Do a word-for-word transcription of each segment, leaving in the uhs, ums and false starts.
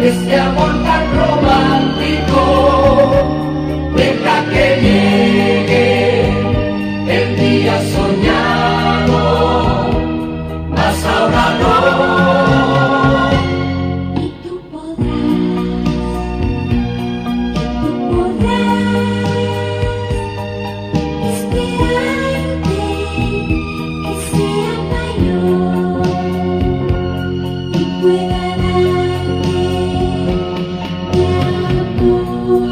este amor tan romántico. Deja que llegue el día soñado, mas ahora no. Y tú podrás, tú podrás esperarte que sea mayor y pueda darte mi amor.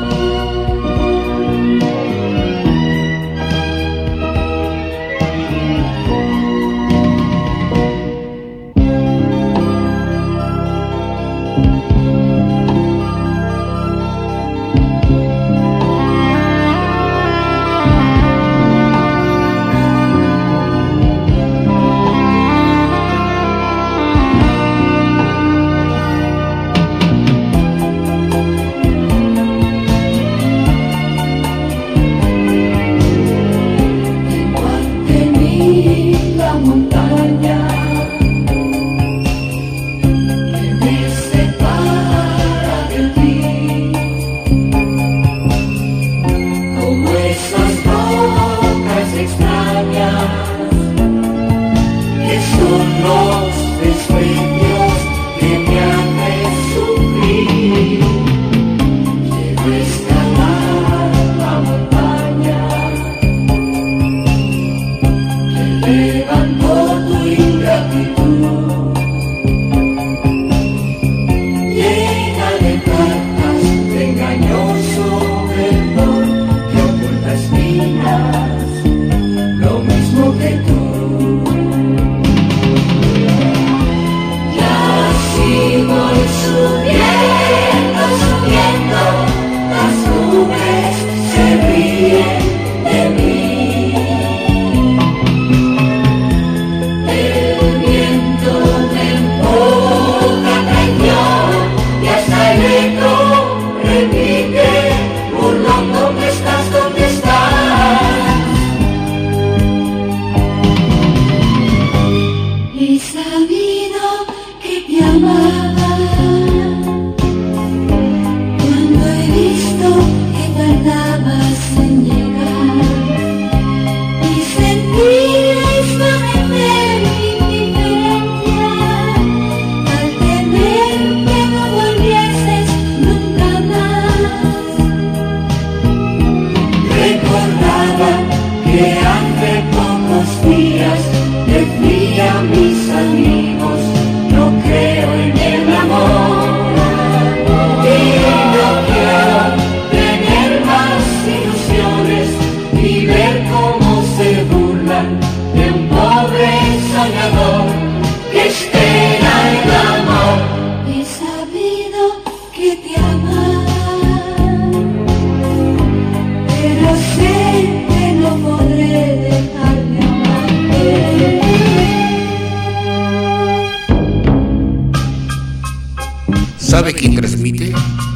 ¿Sabe quién transmite?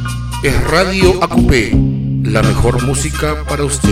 Es Radio A Q P, la mejor música para usted.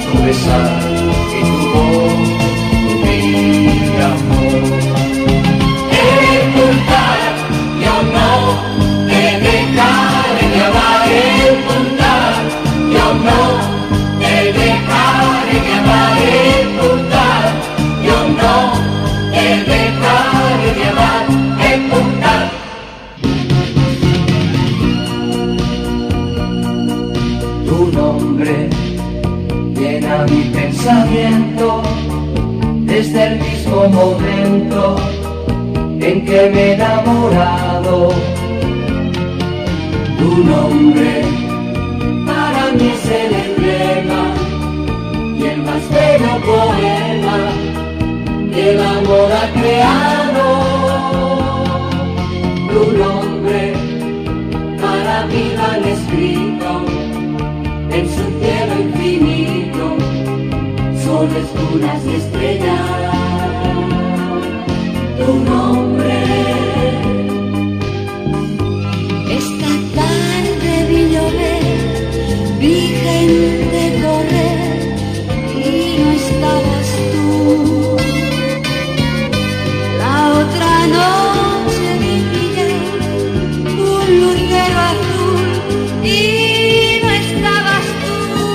su besar y tu voz, mi amor. Ejecutar, yo no te dejaré llevar. Ejecutar, yo no te dejaré llevar. Ejecutar, yo no te dejaré llevar. Ejecutar. Tu nombre llena mi pensamiento desde el mismo momento en que me he enamorado. Tu nombre para mí es el emblema y el más bello poema que el amor ha creado. Tu nombre para mí lo han escrito en su cielo infinito, soles, lunas y estrellas. Tu nombre. Esta tarde vi llover, vi gente correr y no estabas tú. La otra noche vi brillar un lucero azul y no estabas tú.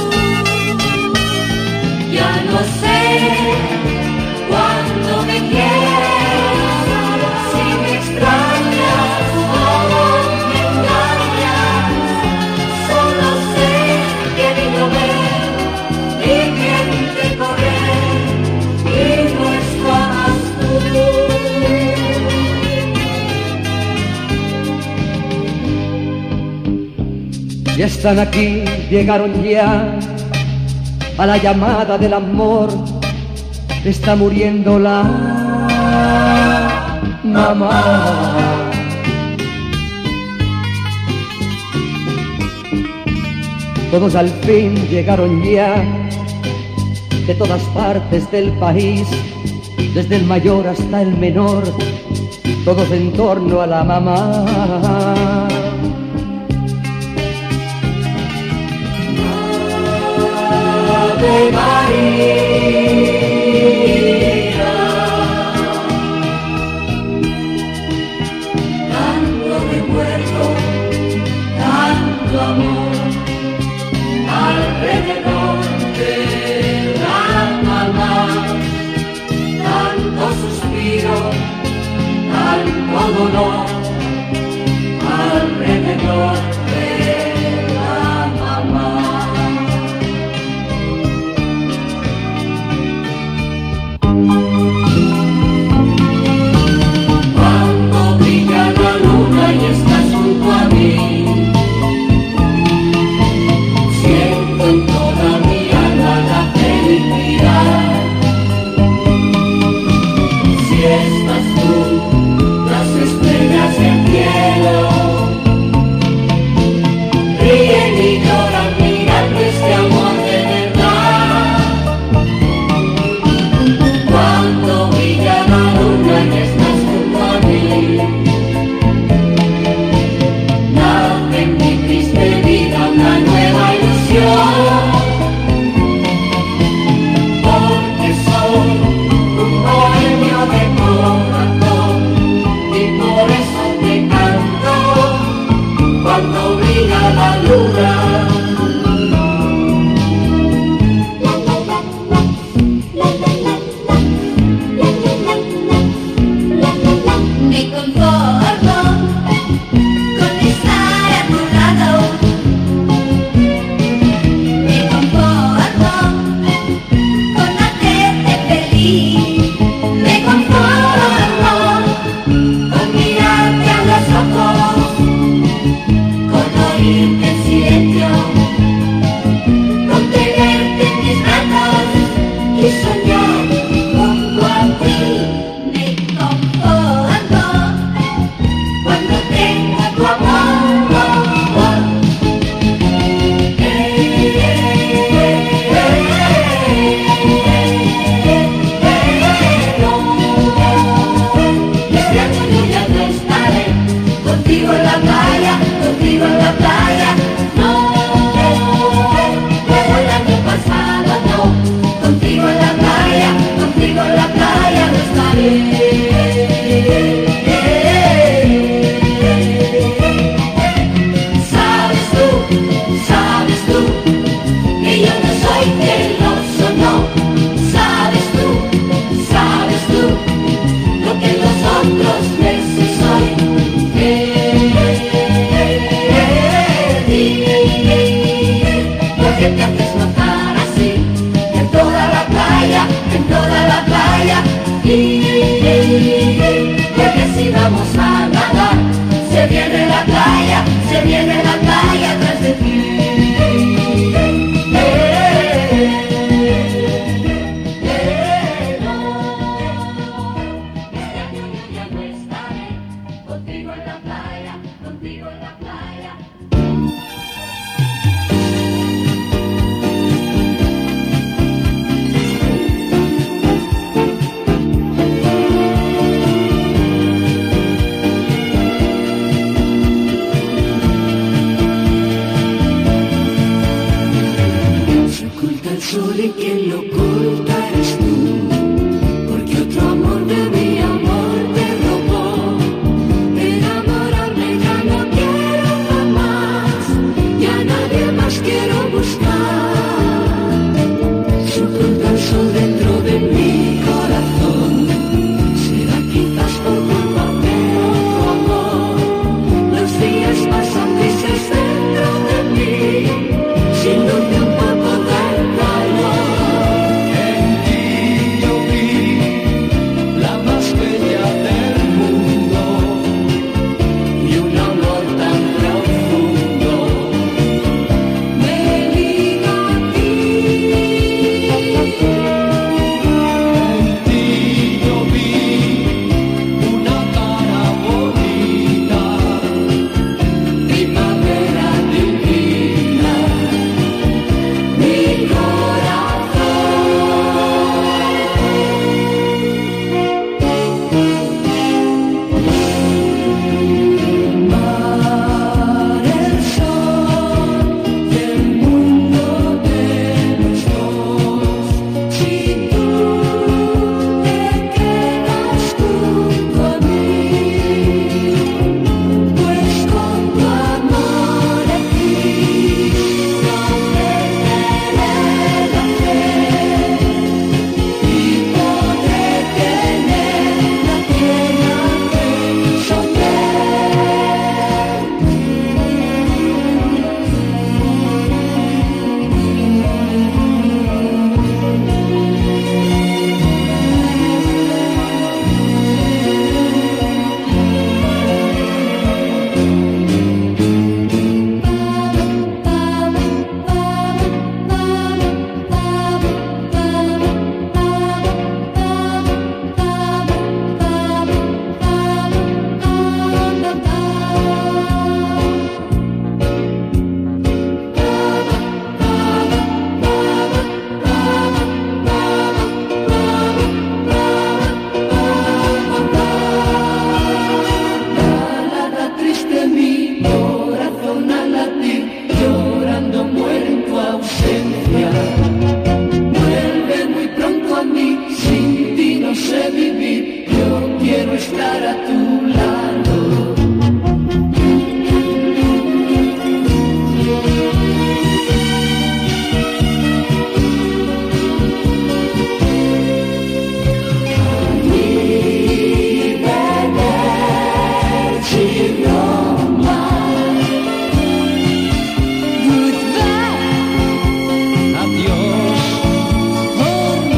Ya no sé cuándo me quieres, si me extrañas o me engañas. Solo sé que vi llover, vi gente correr y no estabas tú. Ya están aquí, llegaron ya a la llamada del amor. Está muriendo la mamá. Todos al fin llegaron ya de todas partes del país, desde el mayor hasta el menor, todos en torno a la mamá. Ave María, tanto recuerdo, tanto amor alrededor de la mamá, tanto suspiro, tanto dolor alrededor de la mamá. la playa, se viene la playa tras de ti. Y quien lo oculta eres tú, porque otro amor de mi amor te robó. Enamorarme ya no quiero jamás, ya nadie más quiero buscar. Se oculta el sol dentro de mi corazón, será quizás por culpa de otro amor. Los días pasan grises dentro de mí, sin luz de un poco de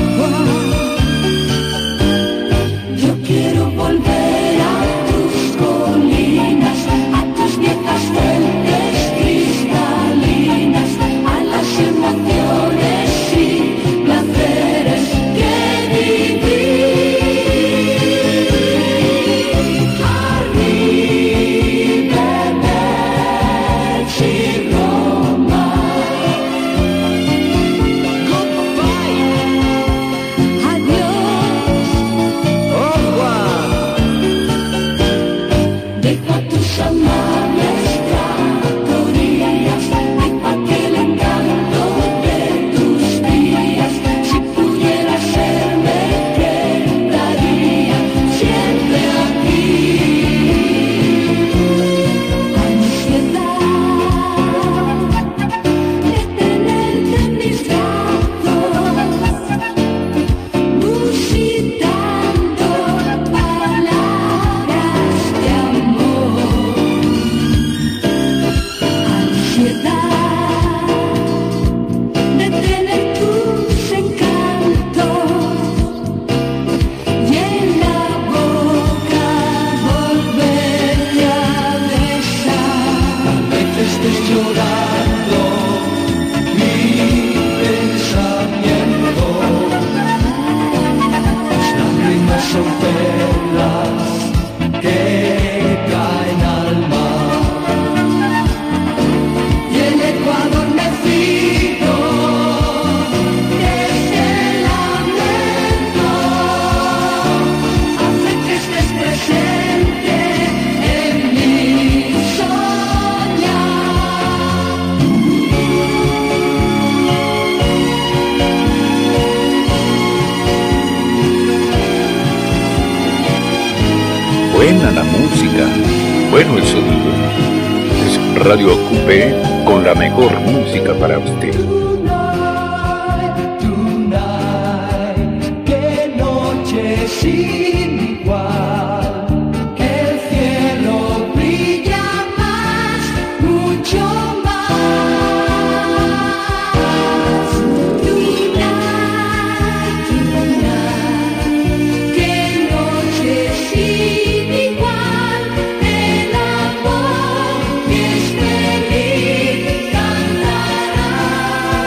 quiero volver a tus cosas. buena la música, bueno el sonido. Es Radio Acupé con la mejor música para usted. Tonight, tonight, qué noche sin igual. El cielo brilla más, mucho más. Tonight, tonight, qué noche sin igual. El amor que es feliz cantará.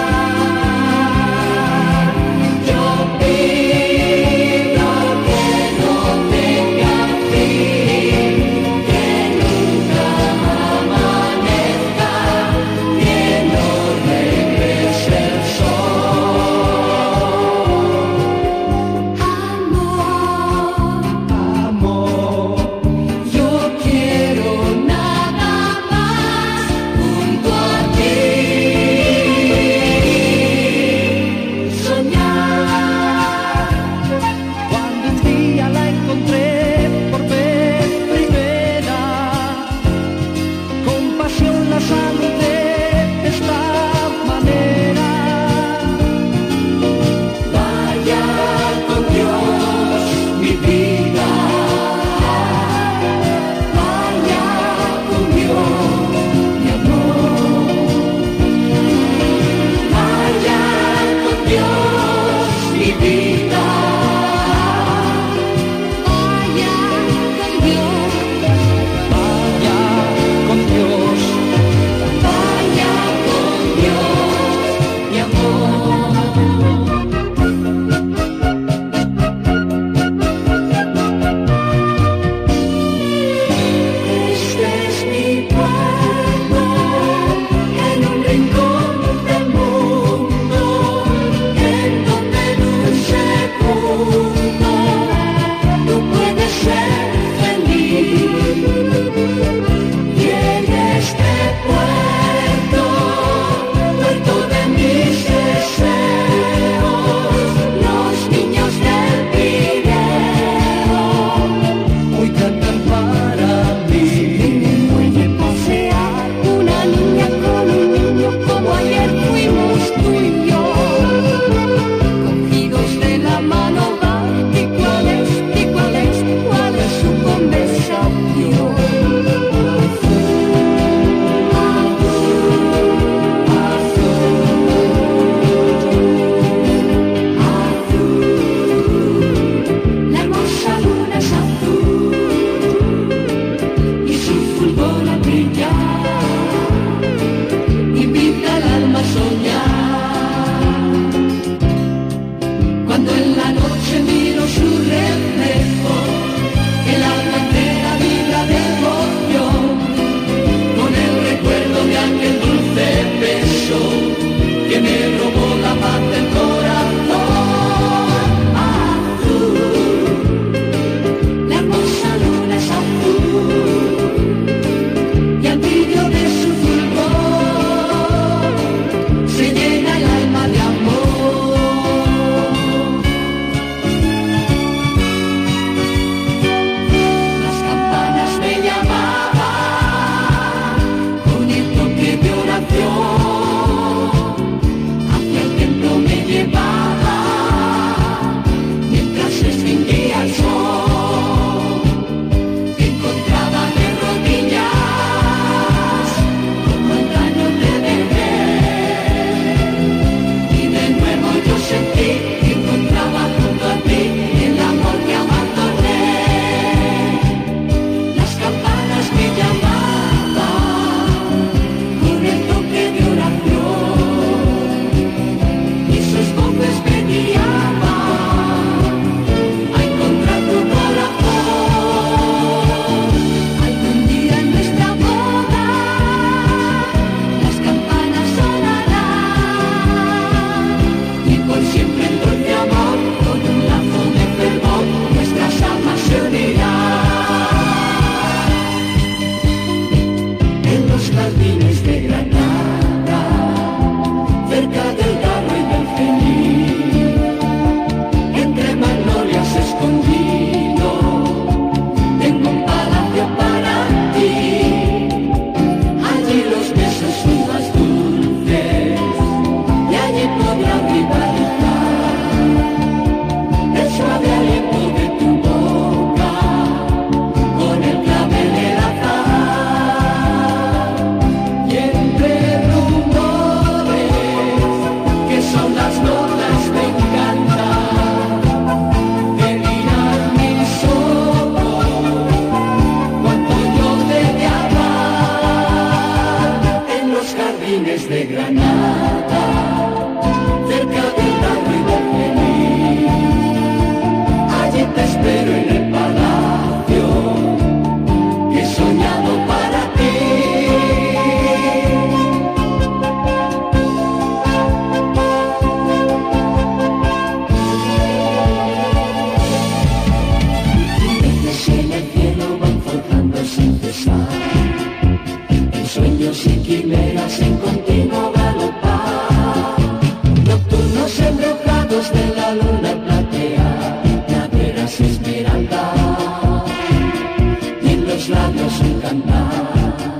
es un cantar.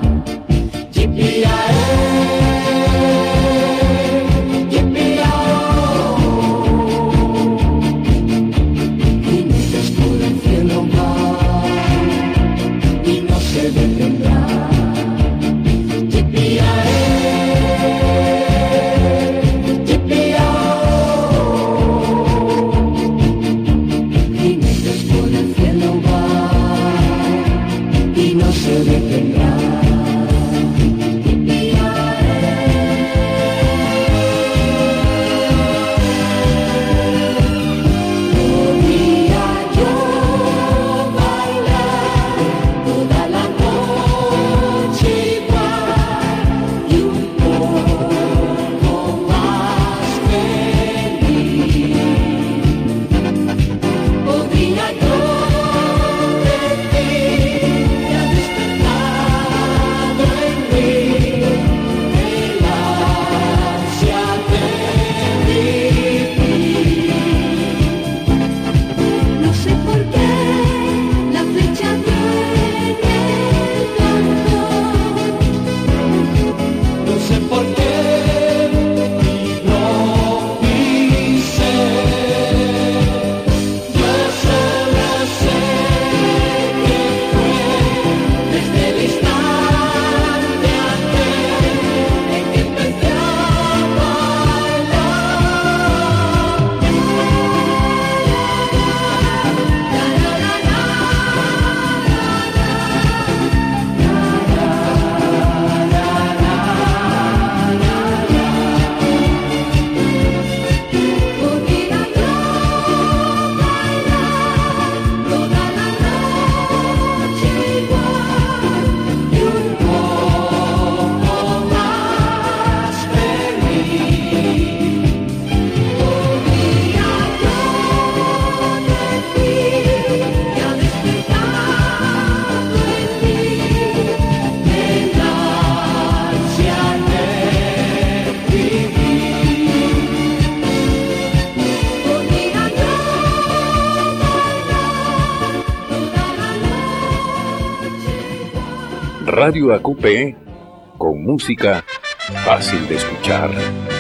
Radio A Q P, con música fácil de escuchar.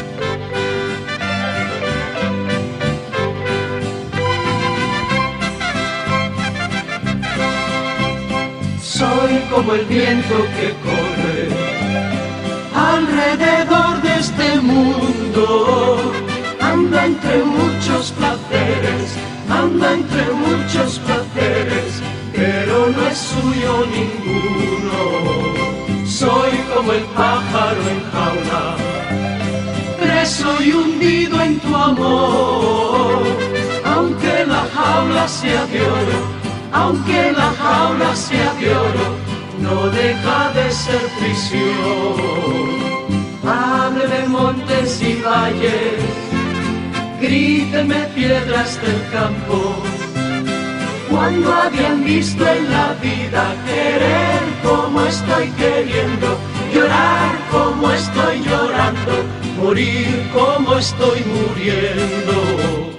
Soy como el viento que corre alrededor de este mundo. Anda entre muchos placeres, anda entre muchos placeres, pero no es suyo ninguno. Soy como el pájaro en jaula, preso y hundido en tu amor. Aunque la jaula sea de oro, aunque la jaula sea de oro, no deja de ser prisión. Hábleme montes y valles, grítenme piedras del campo. Cuando habían visto en la vida querer como estoy queriendo, llorar como estoy llorando, morir como estoy muriendo.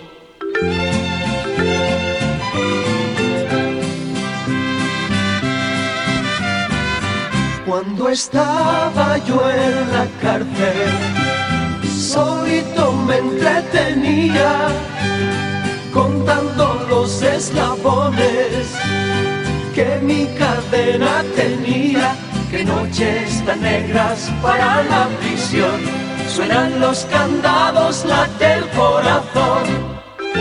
Cuando estaba yo en la cárcel, solito me entretenía, contando los eslabones que mi cadena tenía. Qué noches tan negras para la prisión, suenan los candados, late el corazón.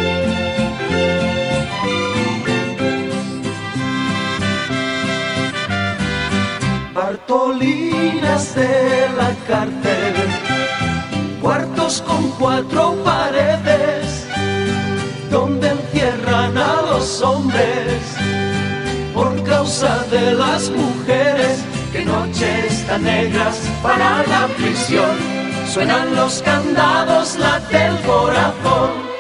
Bartolinas de la cárcel, cuartos con cuatro paredes, donde encierran a los hombres por causa de las mujeres. Qué noches tan negras para la prisión, suenan los candados, late el corazón.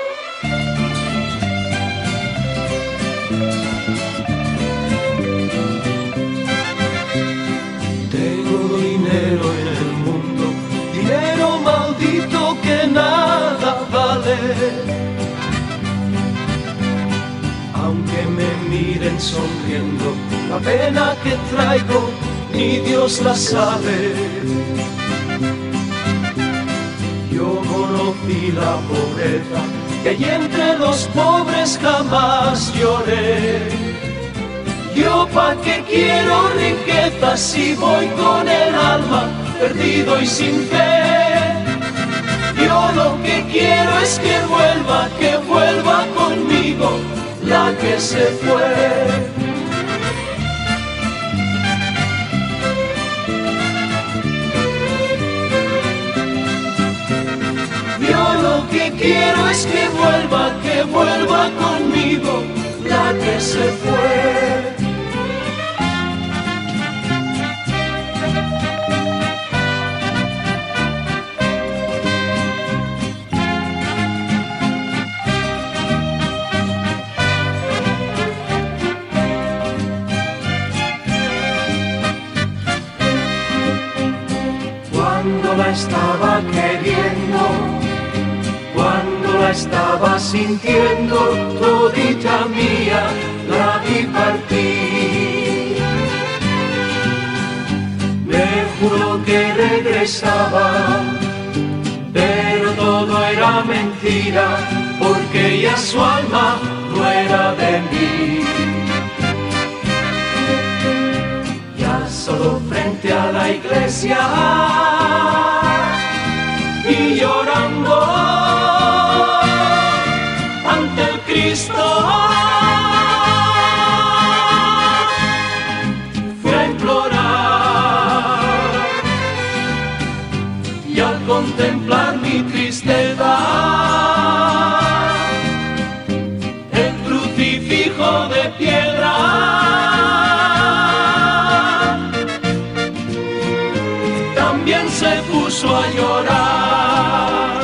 Tengo dinero en el mundo, dinero maldito que nada vale. Aunque me miren siguen sonriendo. La pena que traigo ni Dios la sabe. Yo conocí la pobreza, que allí entre los pobres jamás lloré. Yo pa' qué quiero riquezas si voy con el alma perdido y sin fe. Yo lo que quiero es que vuelva, que vuelva conmigo la que se fue. Yo lo que quiero es que vuelva, que vuelva conmigo la que se fue. Cuando la estaba queriendo, cuando la estaba sintiendo, todita mía, la vi partir. Me juró que regresaba, pero todo era mentira, porque ya su alma no era de mí. Ya solo frente a la iglesia y llorando ante el Cristo fui a implorar, y al contemplar mi tristeza el crucifijo de piedra también se puso a llorar.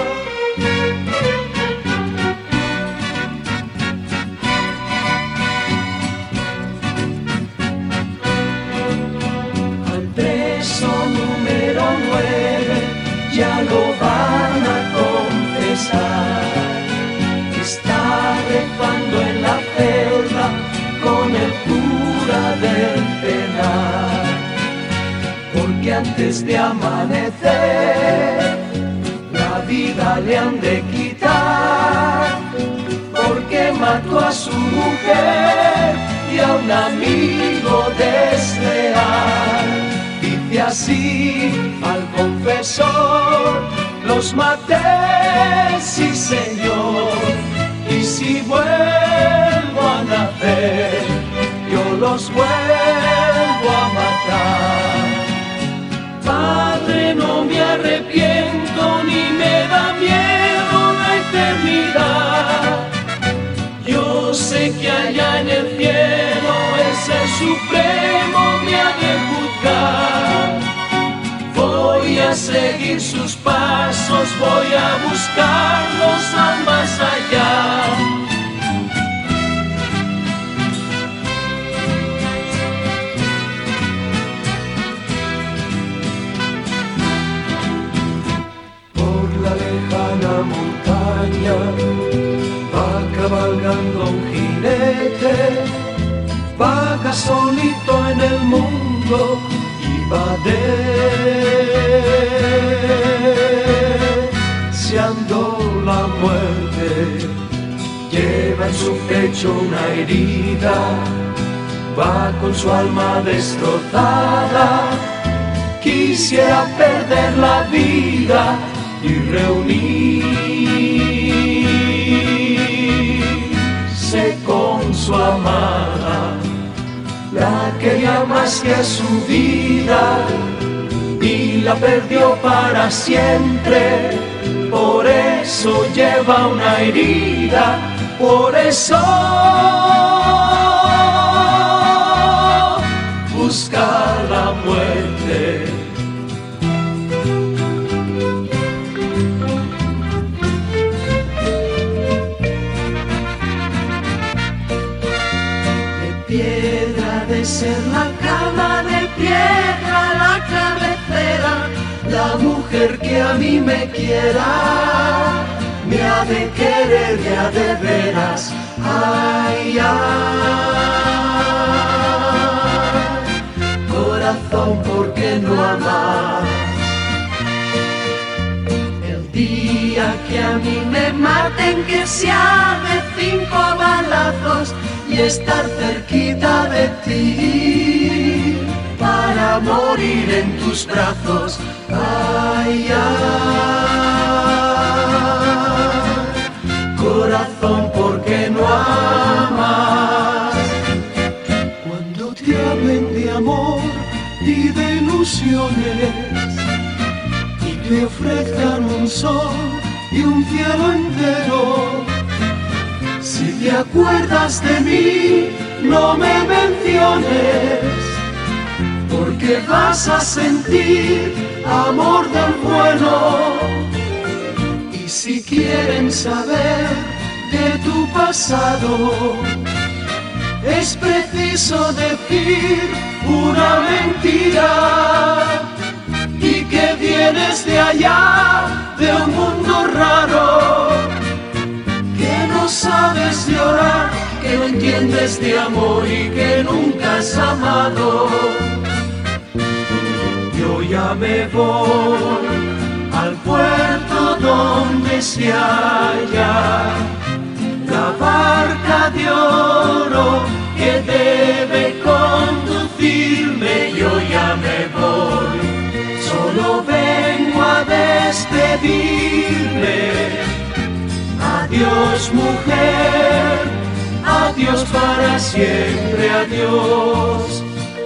Al preso número nueve ya lo van a confesar. Está rezando en la celda con el cura del penal, porque antes de amanecer la vida le han de quitar, porque mató a su mujer y a un amigo desleal. Dice así al confesor: los maté, sí señor, y si vuelvo a nacer, yo los vuelvo a matar. Padre, no me arrepiento ni me da miedo la eternidad. Yo sé que allá en el cielo es el supremo me ha de juzgar. Voy a seguir sus pasos, voy a buscarlos al más allá. Lejana montaña va cabalgando un jinete, vaga solito en el mundo y va deseando la muerte. Lleva en su pecho una herida, va con su alma destrozada. Quisiera perder la vida y reunirse con su amada. La quería más que a su vida y la perdió para siempre. Por eso lleva una herida, por eso busca la muerte. Ser la cama, de piedra la cabecera, la mujer que a mí me quiera, me ha de querer ya de veras. Ay, ay. razón por qué no amar. El día que a mí me maten, que sea de cinco balazos y estar cerquita de ti para morir en tus brazos. Ay, ay, corazón, ¿por qué no amas? Cuando te hablen de amor y de ilusiones y te ofrezcan un sol y un cielo entero, si te acuerdas de mí, no me menciones, porque vas a sentir amor del bueno. Y si quieren saber de tu pasado, es preciso decir una mentira, y que vienes de allá, de un mundo raro, que no sabes llorar, que no entiendes de amor y que nunca has amado. Yo ya me voy al puerto donde se halla la barca de oro que debe conducirme. Yo ya me voy, solo vengo a despedirme. Adiós, mujer, adiós para siempre, adiós.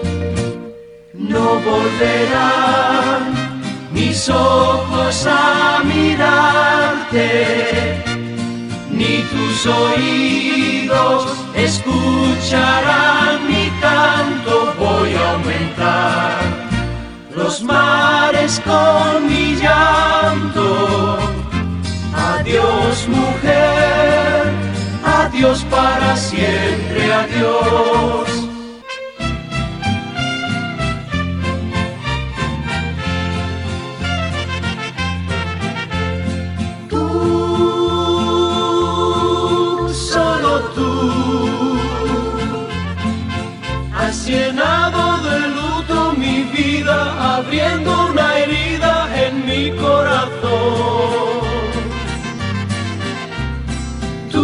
No volverán mis ojos a mirarte, ni tus oídos escucharán mi canto. Voy a aumentar los mares con mi llanto. Adiós, mujer, adiós para siempre, adiós. Has llenado de luto mi vida, abriendo una herida en mi corazón. Tú,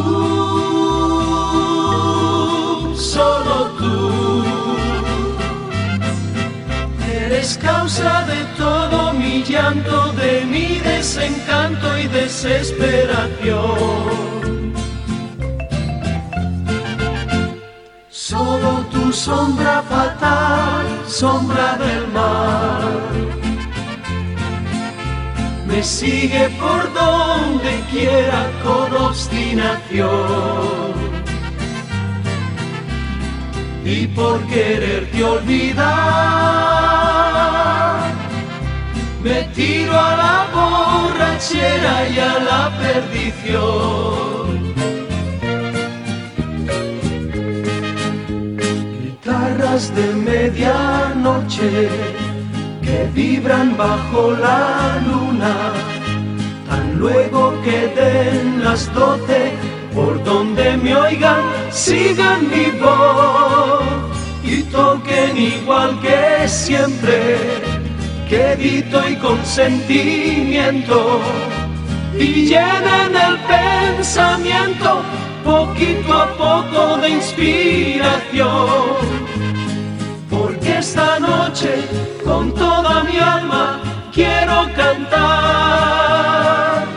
solo tú, eres causa de todo mi llanto, de mi desencanto y desesperación. Solo tu sombra fatal, sombra del mar, me sigue por donde quiera con obstinación. Y por quererte olvidar, me tiro a la borrachera y a la perdición. De medianoche que vibran bajo la luna, tan luego que den las doce, por donde me oigan sigan mi voz y toquen igual que siempre, quedito y con sentimiento, y llenen el pensamiento poquito a poco de inspiración. Porque esta noche con toda mi alma quiero cantar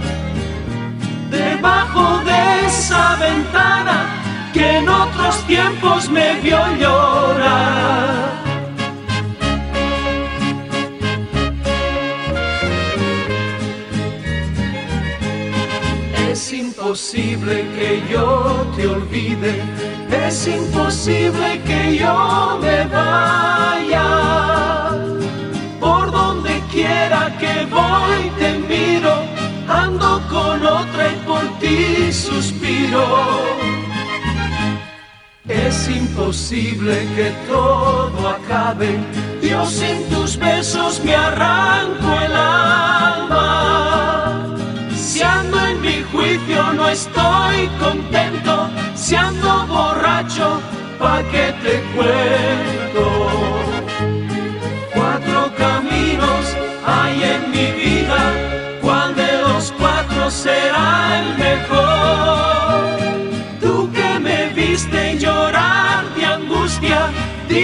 debajo de esa ventana que en otros tiempos me vio llorar. Es imposible que yo te olvide, es imposible que yo me vaya. Por donde quiera que voy te miro, ando con otra y por ti suspiro. Es imposible que todo acabe, Dios, sin tus besos me arranco el alma. Si ando en mi juicio no estoy contento, si ando borracho, ¿pa' qué te cuento?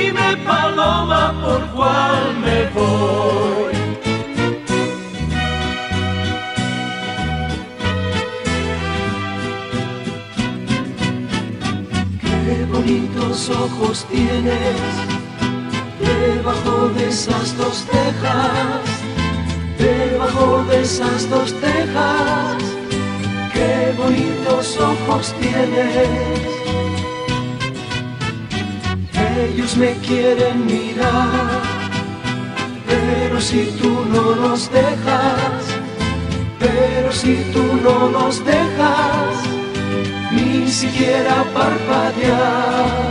dime, paloma, ¿por cuál me voy? Qué bonitos ojos tienes debajo de esas dos tejas, debajo de esas dos tejas. Qué bonitos ojos tienes. Ellos me quieren mirar, pero si tú no los dejas, pero si tú no los dejas, ni siquiera parpadear.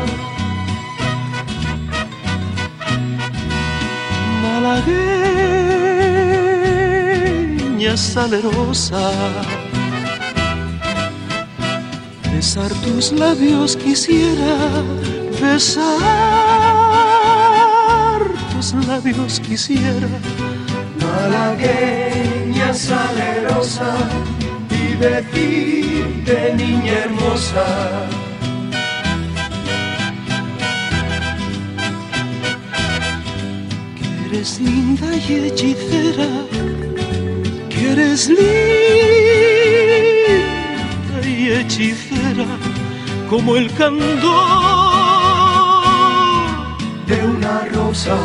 Malagueña salerosa, besar tus labios quisiera, besar tus labios quisiera. Malagueña salerosa, y decirte, niña hermosa, que eres linda y hechicera, que eres linda y hechicera, como el candor de una rosa.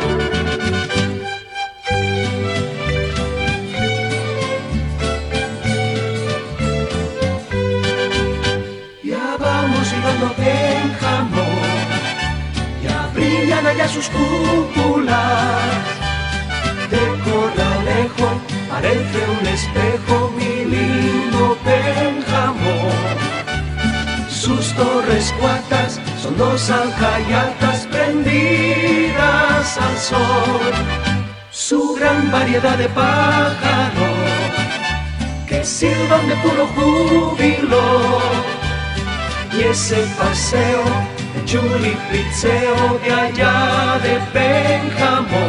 Ya vamos llegando a Pénjamo, ya brillan allá sus cúpulas. De Corralejo parece un espejo, mi lindo Pénjamo. Sus torres cuartas son dos alcayaltas prendidas al sol. Su gran variedad de pájaros que silban de puro júbilo. Y ese paseo de churipitzeo de allá de Pénjamo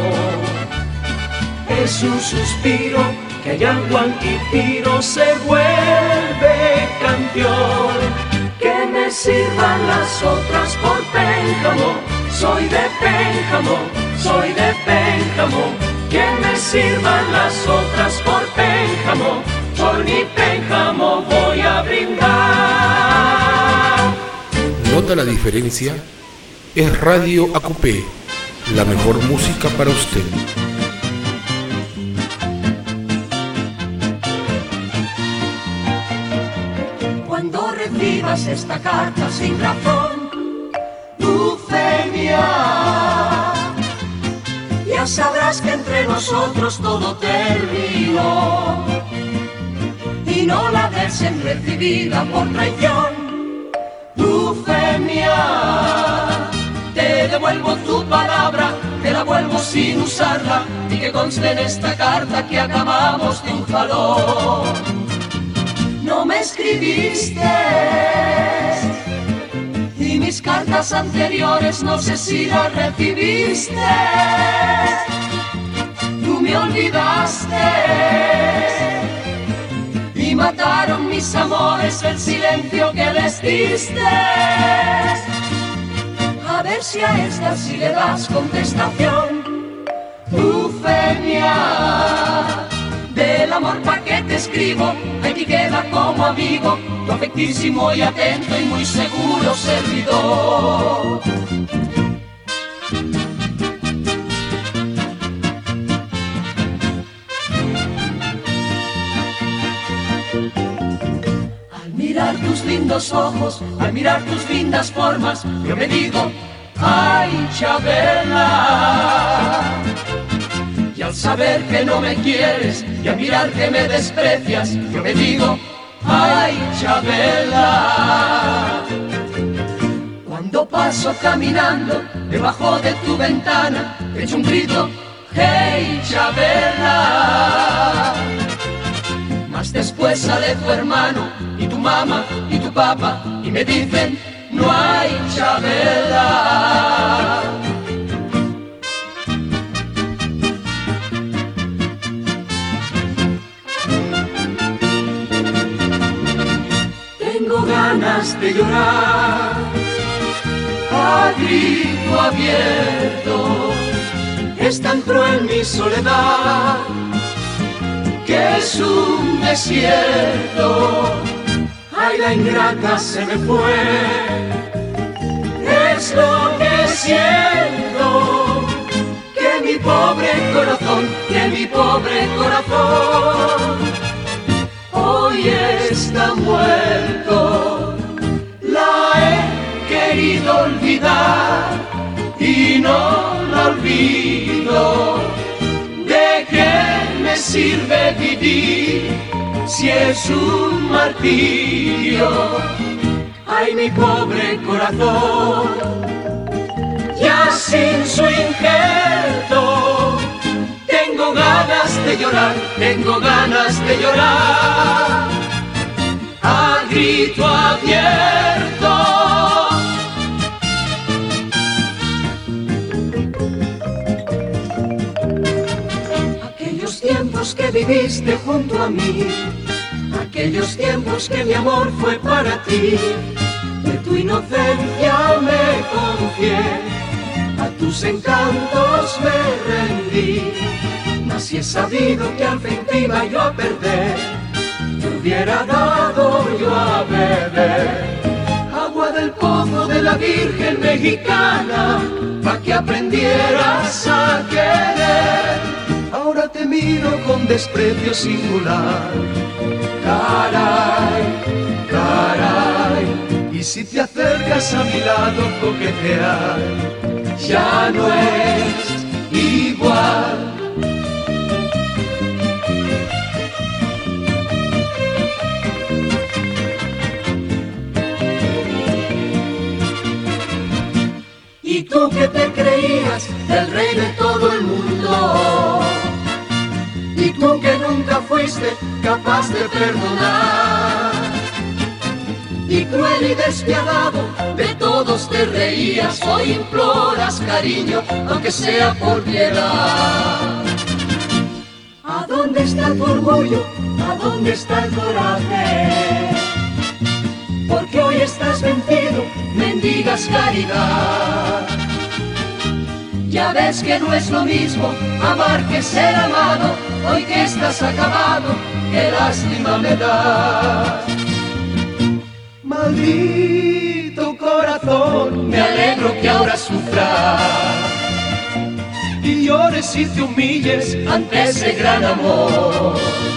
es un suspiro que allá en Huanquipiro se vuelve canción. Que me sirvan las otras por Pénjamo, soy de Pénjamo, soy de Pénjamo. Que me sirvan las otras por Pénjamo, por mi Pénjamo voy a brindar. ¿Nota la diferencia? Es Radio Acupé, la mejor música para usted. Recibas esta carta sin razón, Eufemia, ya sabrás que entre nosotros todo terminó y no la des en recibida por traición. Eufemia, te devuelvo tu palabra, te la vuelvo sin usarla, y que conste en esta carta que acabamos de un jalón. No me escribiste y mis cartas anteriores no sé si las recibiste. Tú me olvidaste y mataron mis amores el silencio que les diste. A ver si a esta sí le das contestación. Eufemia, del amor pa' que te escribo, aquí queda como amigo, tu afectísimo y atento y muy seguro servidor. Al mirar tus lindos ojos, al mirar tus lindas formas, yo me digo, ay, Chabela. Y al saber que no me quieres y al mirar que me desprecias, yo me digo, ay, Chabela. Cuando paso caminando debajo de tu ventana, te echo un grito, hey, Chabela. Mas después sale tu hermano y tu mamá y tu papá y me dicen, no hay Chabela. Tengo ganas de llorar a grito abierto. Es tan cruel mi soledad que es un desierto. Ay, la ingrata se me fue, es lo que siento, que mi pobre corazón, que mi pobre corazón hoy está muerto. La he querido olvidar y no la olvido. ¿De qué me sirve vivir si es un martirio? Ay, mi pobre corazón, ya sin su injerto, tengo ganas de llorar, tengo ganas de llorar a grito abierto. Aquellos tiempos que viviste junto a mí, aquellos tiempos que mi amor fue para ti, de tu inocencia me confié, a tus encantos me rendí. Mas si he sabido que al fin te iba yo a perder, te hubiera dado yo a beber agua del pozo de la Virgen Mexicana, pa' que aprendieras a querer. Ahora te miro con desprecio singular, caray, caray, y si te acercas a mi lado coquetear, ya no es igual. Y tú que te creías el rey de todo el mundo, y tú que nunca fuiste capaz de perdonar, y cruel y despiadado de todos te reías, hoy imploras cariño, aunque sea por piedad. ¿A dónde está tu orgullo? ¿A dónde está el coraje? Porque hoy estás vencido, mendigas caridad. Ya ves que no es lo mismo amar que ser amado, hoy que estás acabado, qué lástima me da. Maldito corazón, me alegro que ahora sufras y llores y te humilles ante ese gran amor.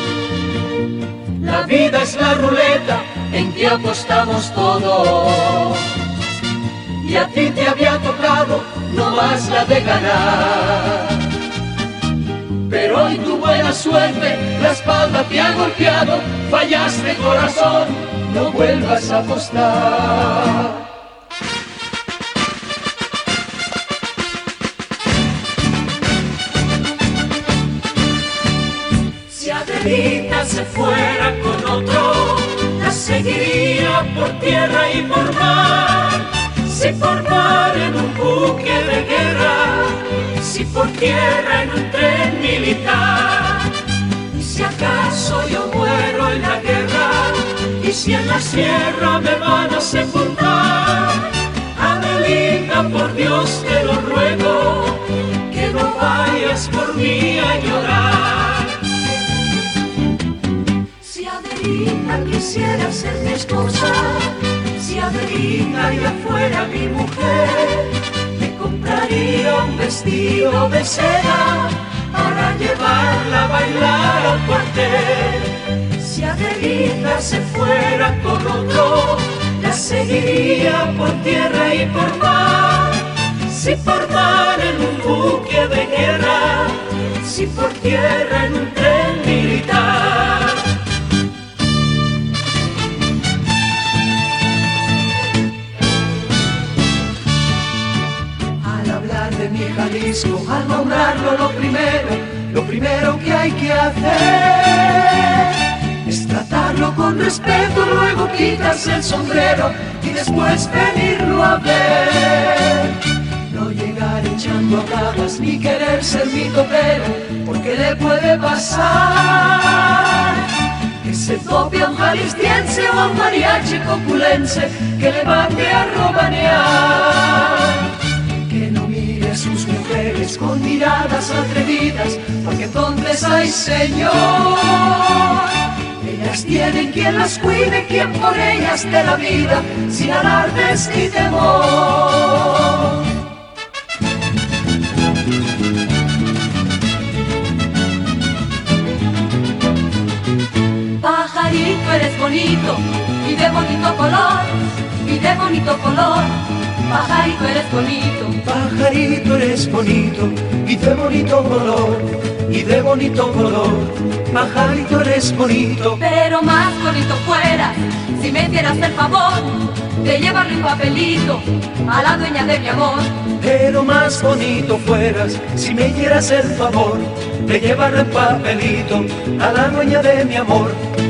La vida es la ruleta en que apostamos todos, y a ti te había tocado no más la de ganar. Pero hoy tu buena suerte la espalda te ha golpeado, fallaste corazón, no vuelvas a apostar. Si Adelita se fuera con otro, la seguiría por tierra y por mar. Si por mar en un buque de guerra, si por tierra en un tren militar. Y si acaso yo muero en la guerra, y si en la sierra me van a sepultar, Adelita, por Dios te lo ruego, que no vayas por mí a llorar. Si Adelita quisiera ser mi esposa, si Adelita ya fuera mi mujer, me compraría un vestido de seda para llevarla a bailar al cuartel. Si Adelita se fuera con otro, la seguiría por tierra y por mar. Si por mar en un buque de guerra, si por tierra en un tren militar. De mi Jalisco, al nombrarlo lo primero, lo primero que hay que hacer es tratarlo con respeto, luego quitarse el sombrero y después venirlo a ver. No llegar echando habladas ni querer ser mi topero, porque le puede pasar que se tope a un jalisciense o a un mariachi copulense que le mande a robanear. Que no mire a sus mujeres con miradas atrevidas, porque entonces, ay señor, ellas tienen quien las cuide, quien por ellas dé la vida, sin alardes ni temor. Pajarito, eres bonito y de bonito color, y de bonito color. Pajarito, eres bonito. Pajarito, eres bonito y de bonito color, y de bonito color. Pajarito, eres bonito. Pero más bonito fueras si me hicieras el favor de llevarle un papelito a la dueña de mi amor. Pero más bonito fueras si me hicieras el favor de llevarle un papelito a la dueña de mi amor.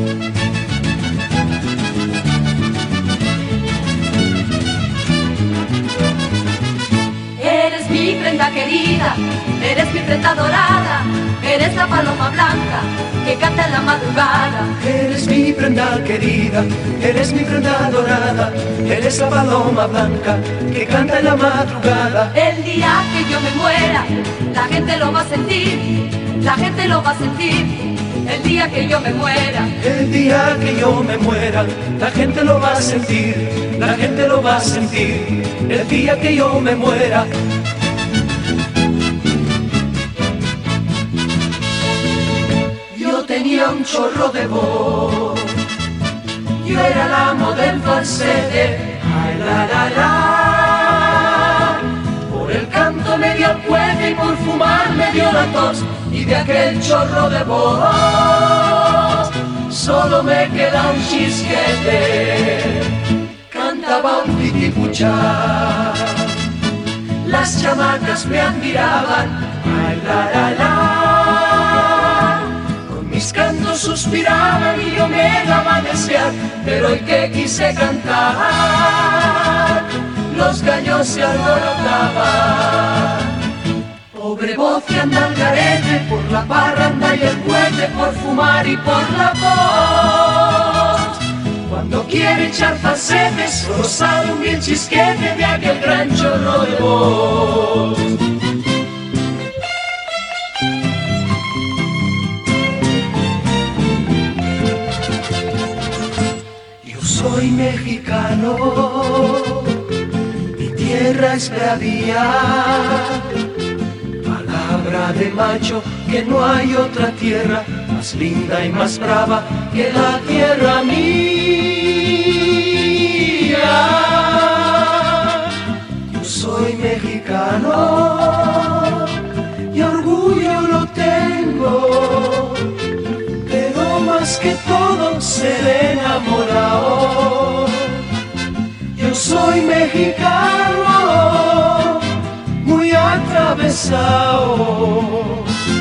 Eres mi prenda querida, eres mi prenda dorada, eres la paloma blanca que canta en la madrugada. Eres mi prenda querida, eres mi prenda dorada, eres la paloma blanca que canta en la madrugada. El día que yo me muera, la gente lo va a sentir, la gente lo va a sentir. El día que yo me muera, el día que yo me muera, la gente lo va a sentir, la gente lo va a sentir. El día que yo me muera. Yo tenía un chorro de voz, yo era el amo del falsete, ay la la la. Por el canto me dio el cuello y por fumar me dio la tos, y de aquel chorro de voz solo me queda un chisquete. Cantaba un titipuchá, las chamacas me admiraban, ay la la la. Con mis cantos suspiraban y yo me daba a desear, pero hoy que quise cantar, los gallos se alborotaban. Pobre voz que anda al garete, por la parranda y el cohete, por fumar y por la tos. Cuando quiere echar falsetes, solo sale un vil chisquete de aquel gran chorro de voz. Yo soy mexicano, mi tierra es bravía, palabra de macho que no hay otra tierra más linda y más brava que la tierra mía. Yo soy mexicano y orgullo lo tengo, pero más que todo ser enamorado. Yo soy mexicano muy atravesado.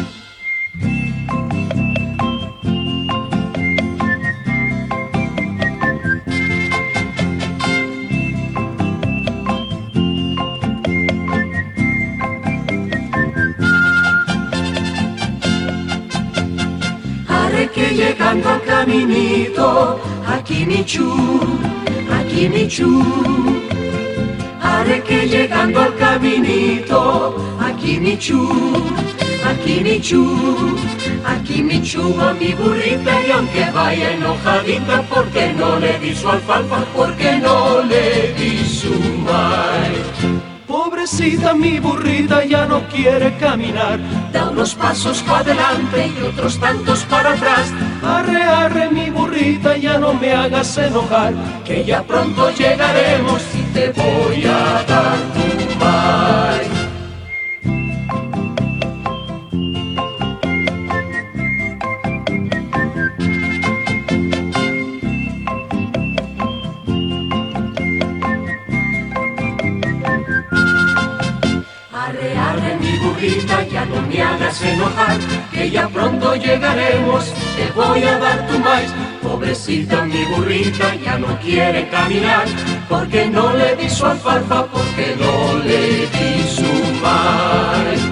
Que llegando al caminito, aquí mi chu, aquí mi chu. Haré que llegando al caminito, aquí mi chu, aquí mi chu, aquí mi chu a mi burrita, y aunque vaya enojadita porque no le di su alfalfa, porque no le di su maíz. Pobrecita mi burrita ya no quiere caminar, da unos pasos para adelante y otros tantos para atrás. Arre, arre mi burrita, ya no me hagas enojar, que ya pronto llegaremos y te voy a dar tu maíz. Ya no me hagas enojar, que ya pronto llegaremos, te voy a dar tu maíz. Pobrecita mi burrita ya no quiere caminar, porque no le di su alfalfa, porque no le di su maíz.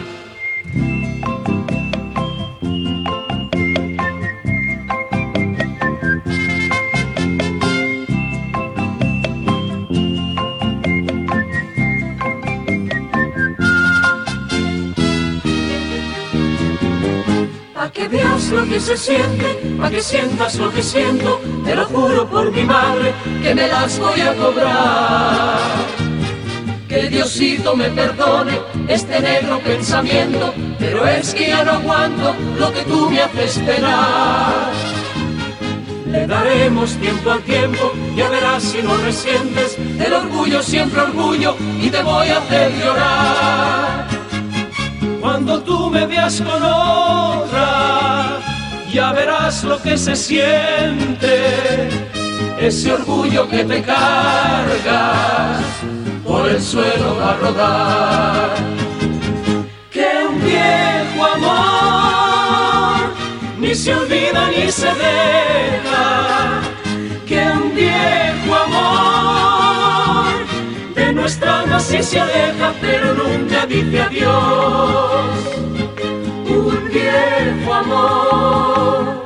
que veas lo que se siente, pa' que sientas lo que siento. Te lo juro por mi madre que me las voy a cobrar. Que Diosito me perdone este negro pensamiento, pero es que ya no aguanto lo que tú me haces penar. Le daremos tiempo al tiempo, ya verás si no resientes. El orgullo siempre orgullo y te voy a hacer llorar. Cuando tú me veas con otra, ya verás lo que se siente. Ese orgullo que te cargas por el suelo va a rodar. Que un viejo amor ni se olvida ni se deja. Que un viejo amor de nuestra alma sí se aleja, pero nunca dice adiós. Un viejo amor.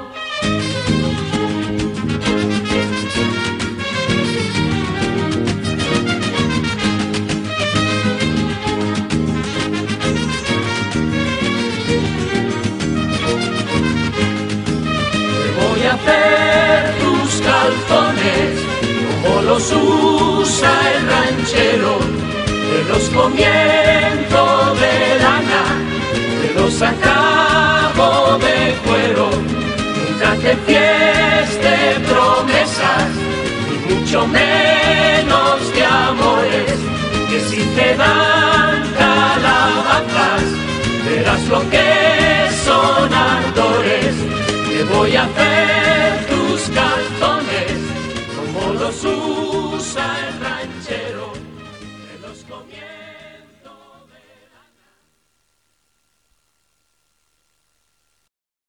Hacer tus calzones como los usa el ranchero, de los comienzo de lana, de los acabo de cuero. Nunca te fíes de promesas, ni mucho menos de amores, que si te dan calabazas, verás lo que son ardores. Te voy a hacer tus calzones como los